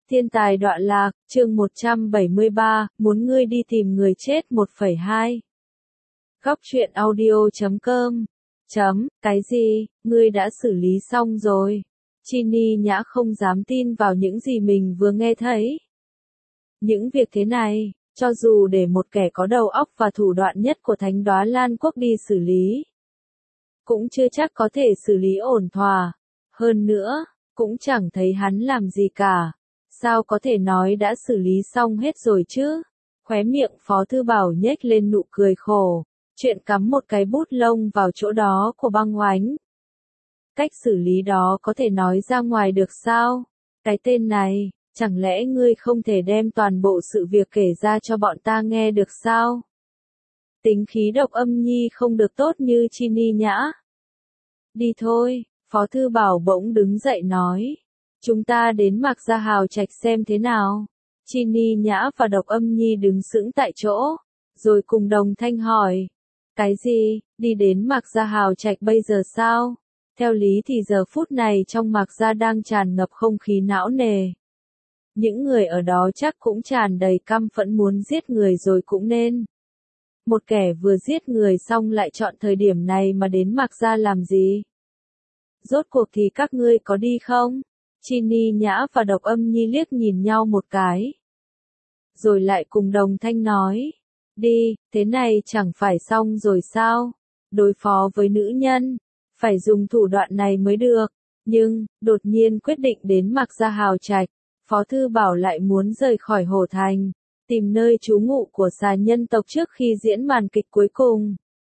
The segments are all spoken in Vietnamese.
Thiên tài đọa lạc, chương 173, muốn ngươi đi tìm người chết 1,2. Góc truyện audio.com. Cái gì, ngươi đã xử lý xong rồi? Chini Nhã không dám tin vào những gì mình vừa nghe thấy. Những việc thế này, cho dù để một kẻ có đầu óc và thủ đoạn nhất của Thánh Đóa Lan Quốc đi xử lý, cũng chưa chắc có thể xử lý ổn thỏa. Hơn nữa, cũng chẳng thấy hắn làm gì cả. Sao có thể nói đã xử lý xong hết rồi chứ? Khóe miệng Phó Thư Bảo nhếch lên nụ cười khổ. Chuyện cắm một cái bút lông vào chỗ đó của Băng Oánh. Cách xử lý đó có thể nói ra ngoài được sao? Cái tên này, chẳng lẽ ngươi không thể đem toàn bộ sự việc kể ra cho bọn ta nghe được sao? Tính khí Độc Âm Nhi không được tốt như Chini Nhã. Đi thôi, Phó Thư Bảo bỗng đứng dậy nói. Chúng ta đến Mạc Gia Hào Trạch xem thế nào. Chini Nhã và Độc Âm Nhi đứng sững tại chỗ, rồi cùng đồng thanh hỏi. Cái gì, đi đến Mạc Gia Hào Trạch bây giờ sao? Theo lý thì giờ phút này trong Mạc Gia đang tràn ngập không khí não nề. Những người ở đó chắc cũng tràn đầy căm phẫn muốn giết người rồi cũng nên. Một kẻ vừa giết người xong lại chọn thời điểm này mà đến Mạc Gia làm gì? Rốt cuộc thì các ngươi có đi không? Chini Nhã và Độc Âm Nhi liếc nhìn nhau một cái. Rồi lại cùng đồng thanh nói. Đi, thế này chẳng phải xong rồi sao? Đối phó với nữ nhân, phải dùng thủ đoạn này mới được. Nhưng, đột nhiên quyết định đến Mạc Gia Hào Trạch, Phó Thư Bảo lại muốn rời khỏi Hồ Thành, tìm nơi trú ngụ của xà nhân tộc trước khi diễn màn kịch cuối cùng.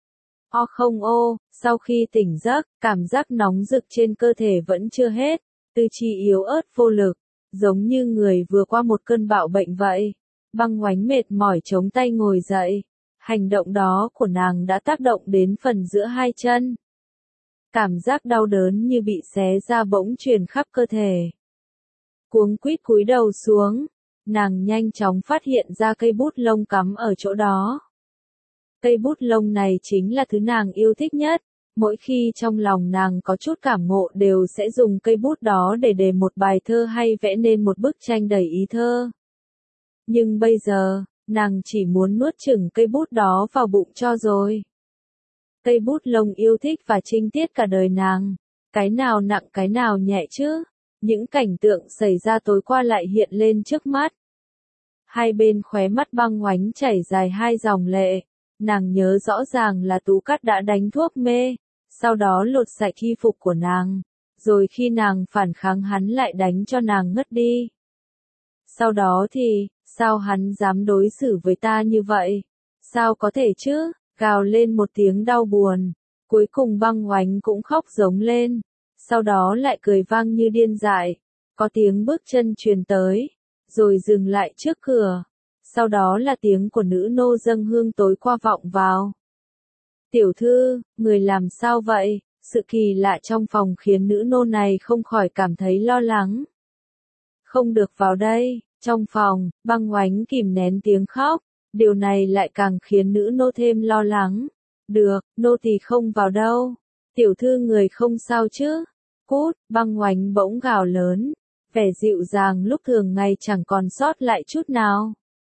Sau khi tỉnh giấc, cảm giác nóng rực trên cơ thể vẫn chưa hết, tư chi yếu ớt vô lực, giống như người vừa qua một cơn bạo bệnh vậy. Băng Oánh mệt mỏi chống tay ngồi dậy, hành động đó của nàng đã tác động đến phần giữa hai chân. Cảm giác đau đớn như bị xé ra bỗng truyền khắp cơ thể. Cuống quýt cúi đầu xuống, nàng nhanh chóng phát hiện ra cây bút lông cắm ở chỗ đó. Cây bút lông này chính là thứ nàng yêu thích nhất, mỗi khi trong lòng nàng có chút cảm ngộ đều sẽ dùng cây bút đó để đề một bài thơ hay vẽ nên một bức tranh đầy ý thơ. Nhưng bây giờ, nàng chỉ muốn nuốt chửng cây bút đó vào bụng cho rồi. Cây bút lông yêu thích và trinh tiết cả đời nàng, cái nào nặng cái nào nhẹ chứ, những cảnh tượng xảy ra tối qua lại hiện lên trước mắt. Hai bên khóe mắt Băng Oánh chảy dài hai dòng lệ, nàng nhớ rõ ràng là Tú Cát đã đánh thuốc mê, sau đó lột sạch y phục của nàng, rồi khi nàng phản kháng hắn lại đánh cho nàng ngất đi. Sau đó thì, sao hắn dám đối xử với ta như vậy? Sao có thể chứ? Gào lên một tiếng đau buồn. Cuối cùng Băng Oánh cũng khóc giống lên. Sau đó lại cười vang như điên dại. Có tiếng bước chân truyền tới. Rồi dừng lại trước cửa. Sau đó là tiếng của nữ nô dâng hương tối qua vọng vào. Tiểu thư, người làm sao vậy? Sự kỳ lạ trong phòng khiến nữ nô này không khỏi cảm thấy lo lắng. Không được vào đây. Trong phòng, Băng Oánh kìm nén tiếng khóc, điều này lại càng khiến nữ nô thêm lo lắng. Được, nô tỳ không vào đâu. Tiểu thư người không sao chứ? Cút, Băng Oánh bỗng gào lớn, vẻ dịu dàng lúc thường ngày chẳng còn sót lại chút nào.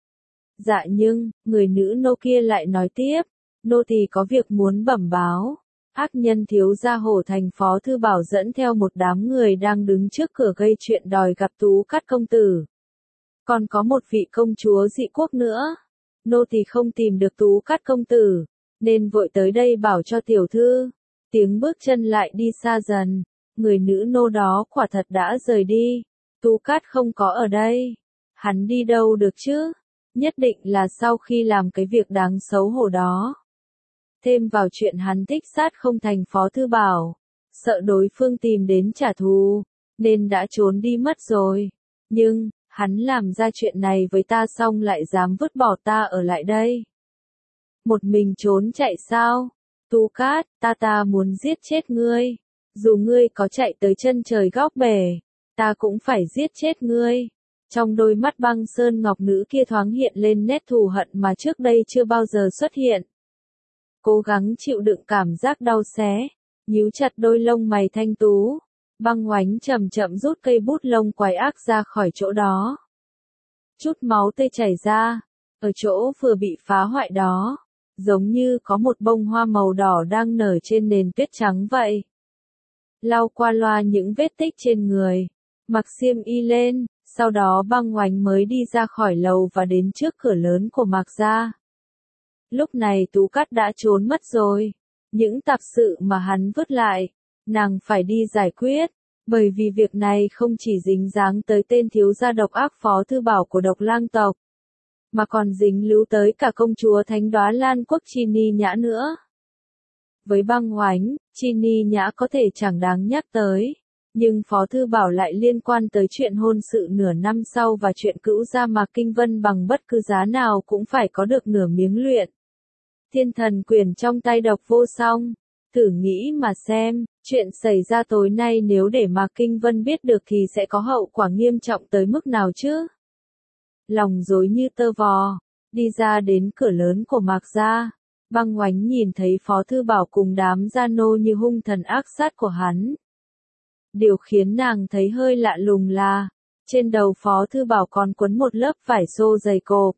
Dạ nhưng, người nữ nô kia lại nói tiếp, nô tỳ có việc muốn bẩm báo. Ác nhân thiếu gia Hổ Thành Phó Thư Bảo dẫn theo một đám người đang đứng trước cửa gây chuyện đòi gặp Tú Cát công tử. Còn có một vị công chúa dị quốc nữa. Nô tỳ không tìm được Tú Cát công tử, nên vội tới đây bảo cho tiểu thư. Tiếng bước chân lại đi xa dần, người nữ nô đó quả thật đã rời đi. Tú Cát không có ở đây. Hắn đi đâu được chứ? Nhất định là sau khi làm cái việc đáng xấu hổ đó. Thêm vào chuyện hắn thích sát không thành Phó Thư Bảo, sợ đối phương tìm đến trả thù, nên đã trốn đi mất rồi. Nhưng, hắn làm ra chuyện này với ta xong lại dám vứt bỏ ta ở lại đây. Một mình trốn chạy sao? Tú Cát, ta muốn giết chết ngươi. Dù ngươi có chạy tới chân trời góc bể, ta cũng phải giết chết ngươi. Trong đôi mắt Băng Sơn Ngọc nữ kia thoáng hiện lên nét thù hận mà trước đây chưa bao giờ xuất hiện. Cố gắng chịu đựng cảm giác đau xé, nhíu chặt đôi lông mày thanh tú. Băng Oánh chậm chậm rút cây bút lông quái ác ra khỏi chỗ đó. Chút máu tươi chảy ra, ở chỗ vừa bị phá hoại đó, giống như có một bông hoa màu đỏ đang nở trên nền tuyết trắng vậy. Lau qua loa những vết tích trên người, mặc xiêm y lên, sau đó Băng Oánh mới đi ra khỏi lầu và đến trước cửa lớn của Mạc gia. Lúc này Tú Cát đã trốn mất rồi. Những tạp sự mà hắn vứt lại, nàng phải đi giải quyết, bởi vì việc này không chỉ dính dáng tới tên thiếu gia độc ác Phó Thư Bảo của Độc Lang tộc, mà còn dính líu tới cả công chúa Thánh Đóa Lan Quốc Chini Nhã nữa. Với Băng Oánh, Chini Nhã có thể chẳng đáng nhắc tới, nhưng Phó Thư Bảo lại liên quan tới chuyện hôn sự nửa năm sau và chuyện cữu gia Mạc Kinh Vân bằng bất cứ giá nào cũng phải có được nửa miếng luyện thiên thần quyền trong tay Độc Vô Song. Thử nghĩ mà xem, chuyện xảy ra tối nay nếu để Mạc Kinh Vân biết được thì sẽ có hậu quả nghiêm trọng tới mức nào chứ? Lòng rối như tơ vò, đi ra đến cửa lớn của Mạc gia, Băng Oánh nhìn thấy Phó Thư Bảo cùng đám gia nô như hung thần ác sát của hắn. Điều khiến nàng thấy hơi lạ lùng là, trên đầu Phó Thư Bảo còn quấn một lớp vải xô dày cộp.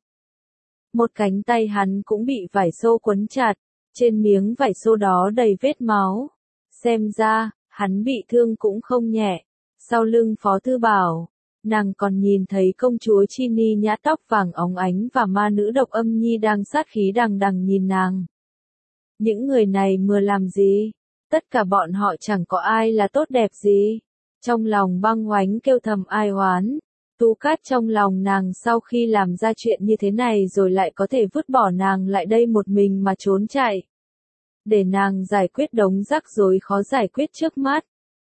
Một cánh tay hắn cũng bị vải xô quấn chặt, trên miếng vải xô đó đầy vết máu. Xem ra, hắn bị thương cũng không nhẹ. Sau lưng Phó Thư Bảo, nàng còn nhìn thấy công chúa Chini Nhã tóc vàng óng ánh và ma nữ Độc Âm Nhi đang sát khí đằng đằng nhìn nàng. Những người này mưa làm gì? Tất cả bọn họ chẳng có ai là tốt đẹp gì. Trong lòng Băng Oánh kêu thầm ai oán. Tú Cát trong lòng nàng sau khi làm ra chuyện như thế này rồi lại có thể vứt bỏ nàng lại đây một mình mà trốn chạy. Để nàng giải quyết đống rắc rối khó giải quyết trước mắt.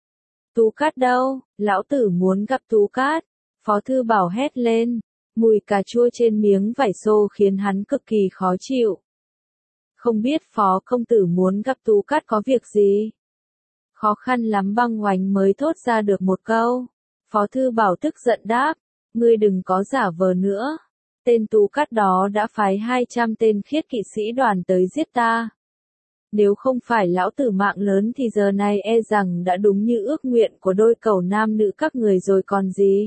Tú Cát đâu? Lão tử muốn gặp Tú Cát. Phó Thư Bảo hét lên. Mùi cà chua trên miếng vải xô khiến hắn cực kỳ khó chịu. Không biết Phó công tử muốn gặp Tú Cát có việc gì? Khó khăn lắm Băng Oánh mới thốt ra được một câu. Phó Thư Bảo tức giận đáp. Ngươi đừng có giả vờ nữa. Tên Tú Cát đó đã phái 200 tên khiết kỵ sĩ đoàn tới giết ta. Nếu không phải lão tử mạng lớn thì giờ này e rằng đã đúng như ước nguyện của đôi cẩu nam nữ các người rồi còn gì.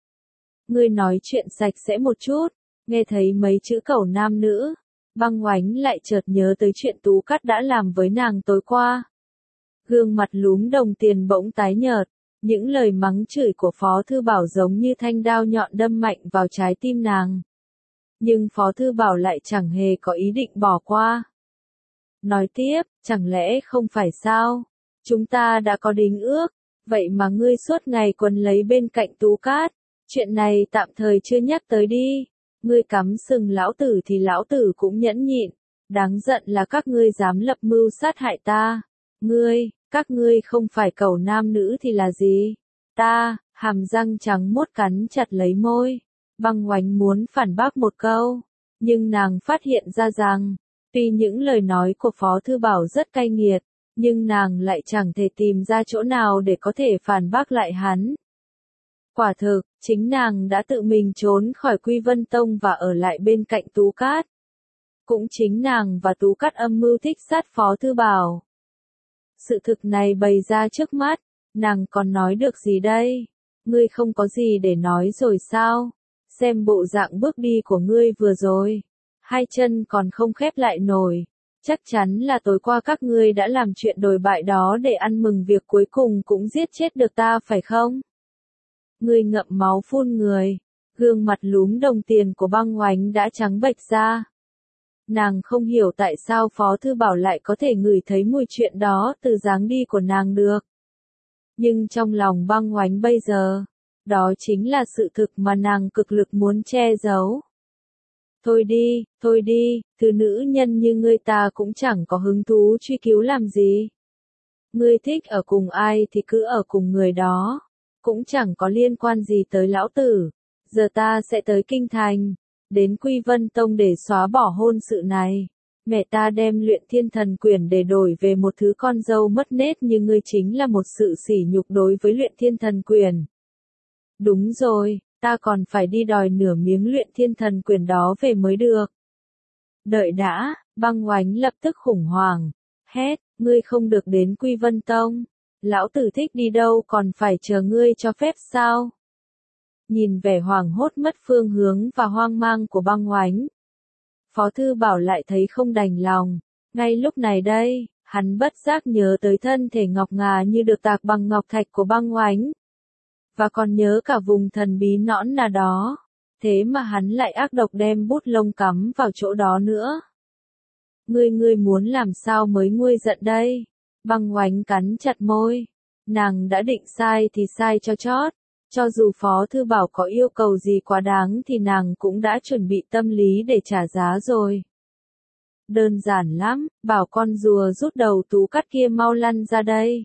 Ngươi nói chuyện sạch sẽ một chút, nghe thấy mấy chữ cẩu nam nữ, Băng Oánh lại chợt nhớ tới chuyện Tú Cát đã làm với nàng tối qua. Gương mặt lúm đồng tiền bỗng tái nhợt, những lời mắng chửi của Phó Thư Bảo giống như thanh đao nhọn đâm mạnh vào trái tim nàng. Nhưng Phó Thư Bảo lại chẳng hề có ý định bỏ qua. Nói tiếp, chẳng lẽ không phải sao? Chúng ta đã có đính ước, vậy mà ngươi suốt ngày quấn lấy bên cạnh Tú Cát. Chuyện này tạm thời chưa nhắc tới đi. Ngươi cắm sừng lão tử thì lão tử cũng nhẫn nhịn. Đáng giận là các ngươi dám lập mưu sát hại ta. Các ngươi không phải cẩu nam nữ thì là gì? Ta, hàm răng trắng muốt cắn chặt lấy môi. Băng Oánh muốn phản bác một câu, nhưng nàng phát hiện ra rằng, tuy những lời nói của Phó Thư Bảo rất cay nghiệt, nhưng nàng lại chẳng thể tìm ra chỗ nào để có thể phản bác lại hắn. Quả thực, chính nàng đã tự mình trốn khỏi Quy Vân Tông và ở lại bên cạnh Tú Cát. Cũng chính nàng và Tú Cát âm mưu thích sát Phó Thư Bảo. Sự thực này bày ra trước mắt, nàng còn nói được gì đây? Ngươi không có gì để nói rồi sao? Xem bộ dạng bước đi của ngươi vừa rồi. Hai chân còn không khép lại nổi. Chắc chắn là tối qua các ngươi đã làm chuyện đồi bại đó để ăn mừng việc cuối cùng cũng giết chết được ta phải không? Ngươi ngậm máu phun người. Gương mặt lúm đồng tiền của Băng Oánh đã trắng bệch ra. Nàng không hiểu tại sao Phó Thư Bảo lại có thể ngửi thấy mùi chuyện đó từ dáng đi của nàng được. Nhưng trong lòng Băng Oánh bây giờ, đó chính là sự thực mà nàng cực lực muốn che giấu. Thôi đi, thứ nữ nhân như ngươi ta cũng chẳng có hứng thú truy cứu làm gì. Ngươi thích ở cùng ai thì cứ ở cùng người đó, cũng chẳng có liên quan gì tới lão tử. Giờ ta sẽ tới Kinh Thành, đến Quy Vân Tông để xóa bỏ hôn sự này. Mẹ ta đem luyện thiên thần quyền để đổi về một thứ con dâu mất nết như ngươi chính là một sự sỉ nhục đối với luyện thiên thần quyền. Đúng rồi, ta còn phải đi đòi nửa miếng luyện thiên thần quyền đó về mới được. Đợi đã, Băng Oánh lập tức khủng hoảng, hét, ngươi không được đến Quy Vân Tông. Lão tử thích đi đâu còn phải chờ ngươi cho phép sao? Nhìn vẻ hoảng hốt mất phương hướng và hoang mang của Băng Oánh, Phó Thư Bảo lại thấy không đành lòng. Ngay lúc này đây, hắn bất giác nhớ tới thân thể ngọc ngà như được tạc bằng ngọc thạch của Băng Oánh. Và còn nhớ cả vùng thần bí nõn nà đó. Thế mà hắn lại ác độc đem bút lông cắm vào chỗ đó nữa. Ngươi muốn làm sao mới nguôi giận đây? Băng Oánh cắn chặt môi. Nàng đã định sai thì sai cho chót. Cho dù Phó Thư Bảo có yêu cầu gì quá đáng thì nàng cũng đã chuẩn bị tâm lý để trả giá rồi. Đơn giản lắm, bảo con rùa rút đầu Tú Cát kia mau lăn ra đây.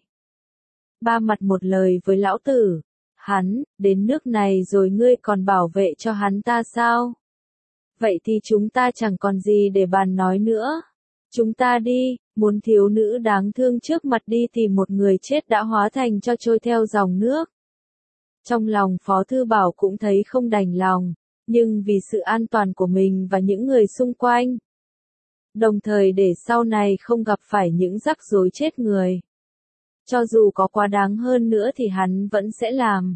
Ba mặt một lời với lão tử. Hắn, đến nước này rồi ngươi còn bảo vệ cho hắn ta sao? Vậy thì chúng ta chẳng còn gì để bàn nói nữa. Chúng ta đi, muốn thiếu nữ đáng thương trước mặt đi tìm một người chết đã hóa thành cho trôi theo dòng nước. Trong lòng Phó Thư Bảo cũng thấy không đành lòng, nhưng vì sự an toàn của mình và những người xung quanh. Đồng thời để sau này không gặp phải những rắc rối chết người. Cho dù có quá đáng hơn nữa thì hắn vẫn sẽ làm.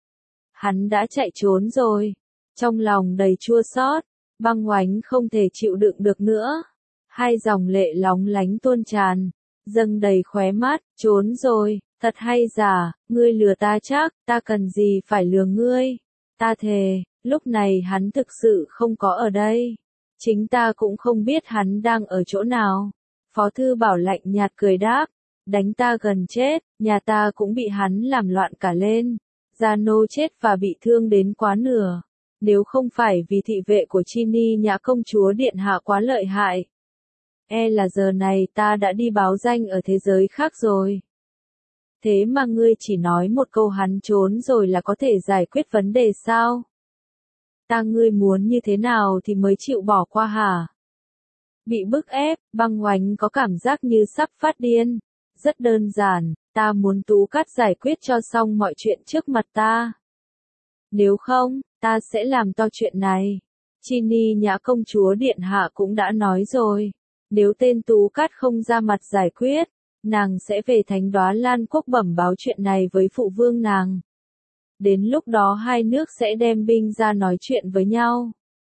Hắn đã chạy trốn rồi. Trong lòng đầy chua xót, Băng Oánh không thể chịu đựng được nữa. Hai dòng lệ lóng lánh tuôn tràn, dâng đầy khóe mắt, trốn rồi, thật hay giả, ngươi lừa ta chắc, ta cần gì phải lừa ngươi. Ta thề, lúc này hắn thực sự không có ở đây. Chính ta cũng không biết hắn đang ở chỗ nào. Phó Thư Bảo lạnh nhạt cười đáp, đánh ta gần chết, nhà ta cũng bị hắn làm loạn cả lên. Gia nô chết và bị thương đến quá nửa. Nếu không phải vì thị vệ của Chini Nhã công chúa điện hạ quá lợi hại, e là giờ này ta đã đi báo danh ở thế giới khác rồi. Thế mà ngươi chỉ nói một câu hắn trốn rồi là có thể giải quyết vấn đề sao? Ngươi muốn như thế nào thì mới chịu bỏ qua hả? Bị bức ép, Băng Oánh có cảm giác như sắp phát điên. Rất đơn giản, ta muốn Tú Cát giải quyết cho xong mọi chuyện trước mặt ta. Nếu không, ta sẽ làm to chuyện này. Chini Nhã công chúa điện hạ cũng đã nói rồi. Nếu tên Tú Cát không ra mặt giải quyết, nàng sẽ về Thánh Đóa Lan Quốc bẩm báo chuyện này với phụ vương nàng. Đến lúc đó hai nước sẽ đem binh ra nói chuyện với nhau.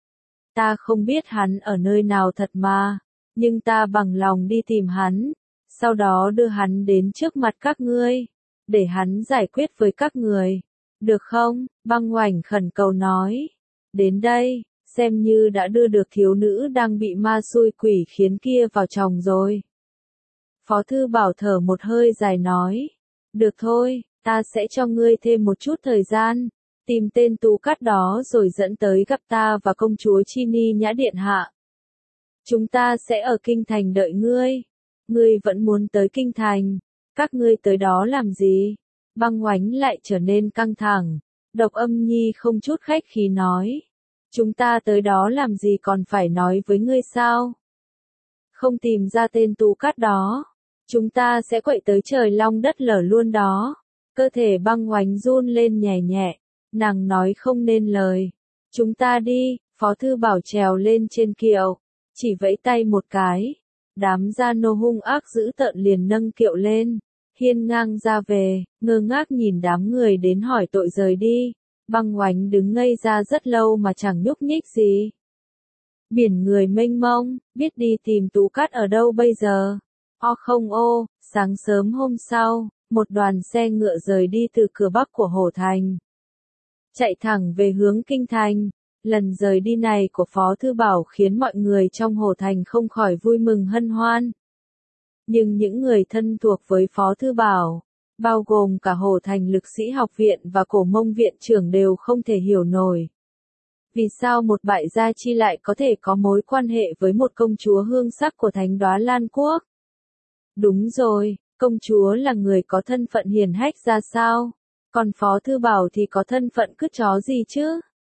Ta không biết hắn ở nơi nào thật mà, nhưng ta bằng lòng đi tìm hắn, sau đó đưa hắn đến trước mặt các ngươi, để hắn giải quyết với các người. Được không? Băng Oánh khẩn cầu nói. Đến đây, xem như đã đưa được thiếu nữ đang bị ma xui quỷ khiến kia vào chồng rồi. Phó Thư Bảo thở một hơi dài nói. Được thôi, ta sẽ cho ngươi thêm một chút thời gian, tìm tên Tú Cát đó rồi dẫn tới gặp ta và công chúa Chini Nhã điện hạ. Chúng ta sẽ ở kinh thành đợi ngươi. Ngươi vẫn muốn tới kinh thành. Các ngươi tới đó làm gì? Băng Oánh lại trở nên căng thẳng. Độc Âm Nhi không chút khách khí nói. Chúng ta tới đó làm gì còn phải nói với ngươi sao? Không tìm ra tên Tú Cát đó, chúng ta sẽ quậy tới trời long đất lở luôn đó. Cơ thể Băng Oánh run lên nhẹ nhẹ. Nàng nói không nên lời. Chúng ta đi, Phó Thư Bảo trèo lên trên kiệu, chỉ vẫy tay một cái. Đám gia nô hung ác dữ tợn liền nâng kiệu lên, hiên ngang ra về, ngơ ngác nhìn đám người đến hỏi tội rời đi. Băng Oánh đứng ngây ra rất lâu mà chẳng nhúc nhích gì. Biển người mênh mông, biết đi tìm Tú Cát ở đâu bây giờ? Không ô, sáng sớm hôm sau, một đoàn xe ngựa rời đi từ cửa bắc của Hổ Thành, chạy thẳng về hướng kinh thành. Lần rời đi này của Phó Thư Bảo khiến mọi người trong Hổ Thành không khỏi vui mừng hân hoan. Nhưng những người thân thuộc với Phó Thư Bảo, bao gồm cả Hổ Thành Lực Sĩ Học Viện và Cổ Mông Viện trưởng đều không thể hiểu nổi. Vì sao một bại gia chi lại có thể có mối quan hệ với một công chúa hương sắc của Thánh Đóa Lan Quốc? Đúng rồi, công chúa là người có thân phận hiền hách ra sao? Còn Phó Thư Bảo thì có thân phận cứt chó gì chứ?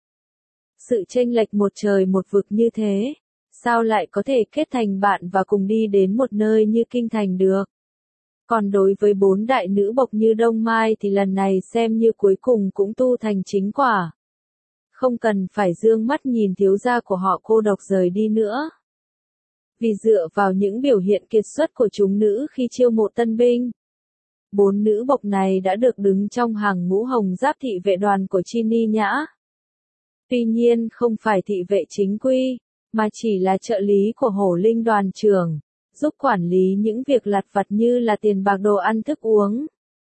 Sự chênh lệch một trời một vực như thế, sao lại có thể kết thành bạn và cùng đi đến một nơi như kinh thành được? Còn đối với 4 đại nữ bộc như Đông Mai thì lần này xem như cuối cùng cũng tu thành chính quả. Không cần phải dương mắt nhìn thiếu gia của họ cô độc rời đi nữa. Vì dựa vào những biểu hiện kiệt xuất của chúng nữ khi chiêu mộ tân binh, 4 nữ bộc này đã được đứng trong hàng ngũ hồng giáp thị vệ đoàn của Chi Ni Nhã. Tuy nhiên không phải thị vệ chính quy, mà chỉ là trợ lý của Hổ Linh đoàn trưởng, giúp quản lý những việc lặt vặt như là tiền bạc đồ ăn thức uống.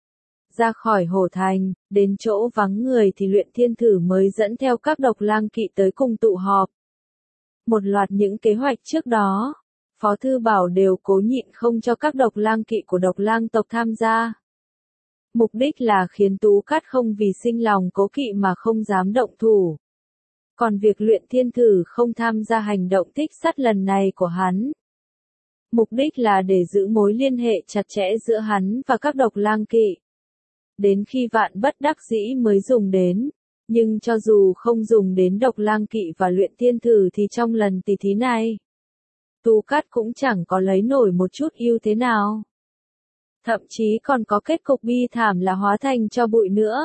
Ra khỏi Hổ Thành, đến chỗ vắng người thì Luyện Thiên Thử mới dẫn theo các độc lang kỵ tới cùng tụ họp. Một loạt những kế hoạch trước đó, Phó Thư Bảo đều cố nhịn không cho các độc lang kỵ của độc lang tộc tham gia. Mục đích là khiến Tú Cát không vì sinh lòng cố kỵ mà không dám động thủ. Còn việc Luyện Thiên Thử không tham gia hành động thích sắt lần này của hắn, mục đích là để giữ mối liên hệ chặt chẽ giữa hắn và các độc lang kỵ. Đến khi vạn bất đắc dĩ mới dùng đến, nhưng cho dù không dùng đến độc lang kỵ và Luyện Thiên Thử thì trong lần tỷ thí này, Tú Cát cũng chẳng có lấy nổi một chút ưu thế nào. Thậm chí còn có kết cục bi thảm là hóa thành cho bụi nữa.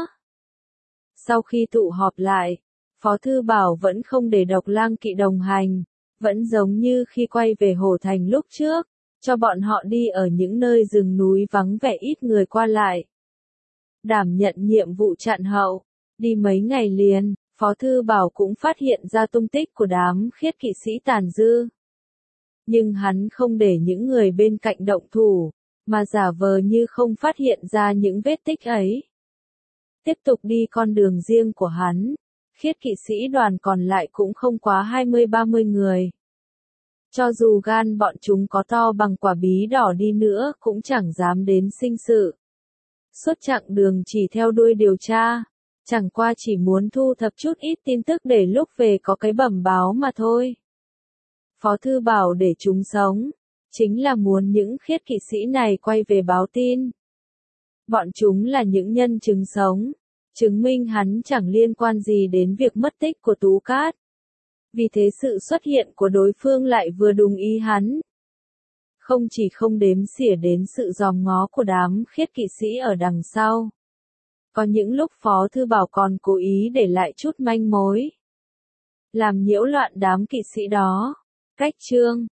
Sau khi tụ họp lại, Phó Thư Bảo vẫn không để độc lang kỵ đồng hành, vẫn giống như khi quay về Hổ Thành lúc trước, cho bọn họ đi ở những nơi rừng núi vắng vẻ ít người qua lại. Đảm nhận nhiệm vụ chặn hậu, đi mấy ngày liền, Phó Thư Bảo cũng phát hiện ra tung tích của đám khiết kỵ sĩ tàn dư. Nhưng hắn không để những người bên cạnh động thủ, mà giả vờ như không phát hiện ra những vết tích ấy. Tiếp tục đi con đường riêng của hắn, khiết kỵ sĩ đoàn còn lại cũng không quá 20-30 người. Cho dù gan bọn chúng có to bằng quả bí đỏ đi nữa cũng chẳng dám đến sinh sự. Suốt chặng đường chỉ theo đuôi điều tra, chẳng qua chỉ muốn thu thập chút ít tin tức để lúc về có cái bẩm báo mà thôi. Phó Thư Bảo để chúng sống, chính là muốn những khiết kỵ sĩ này quay về báo tin. Bọn chúng là những nhân chứng sống, chứng minh hắn chẳng liên quan gì đến việc mất tích của Tú Cát. Vì thế sự xuất hiện của đối phương lại vừa đúng ý hắn. Không chỉ không đếm xỉa đến sự dòm ngó của đám khiết kỵ sĩ ở đằng sau. Có những lúc Phó Thư Bảo còn cố ý để lại chút manh mối, làm nhiễu loạn đám kỵ sĩ đó. Cách chương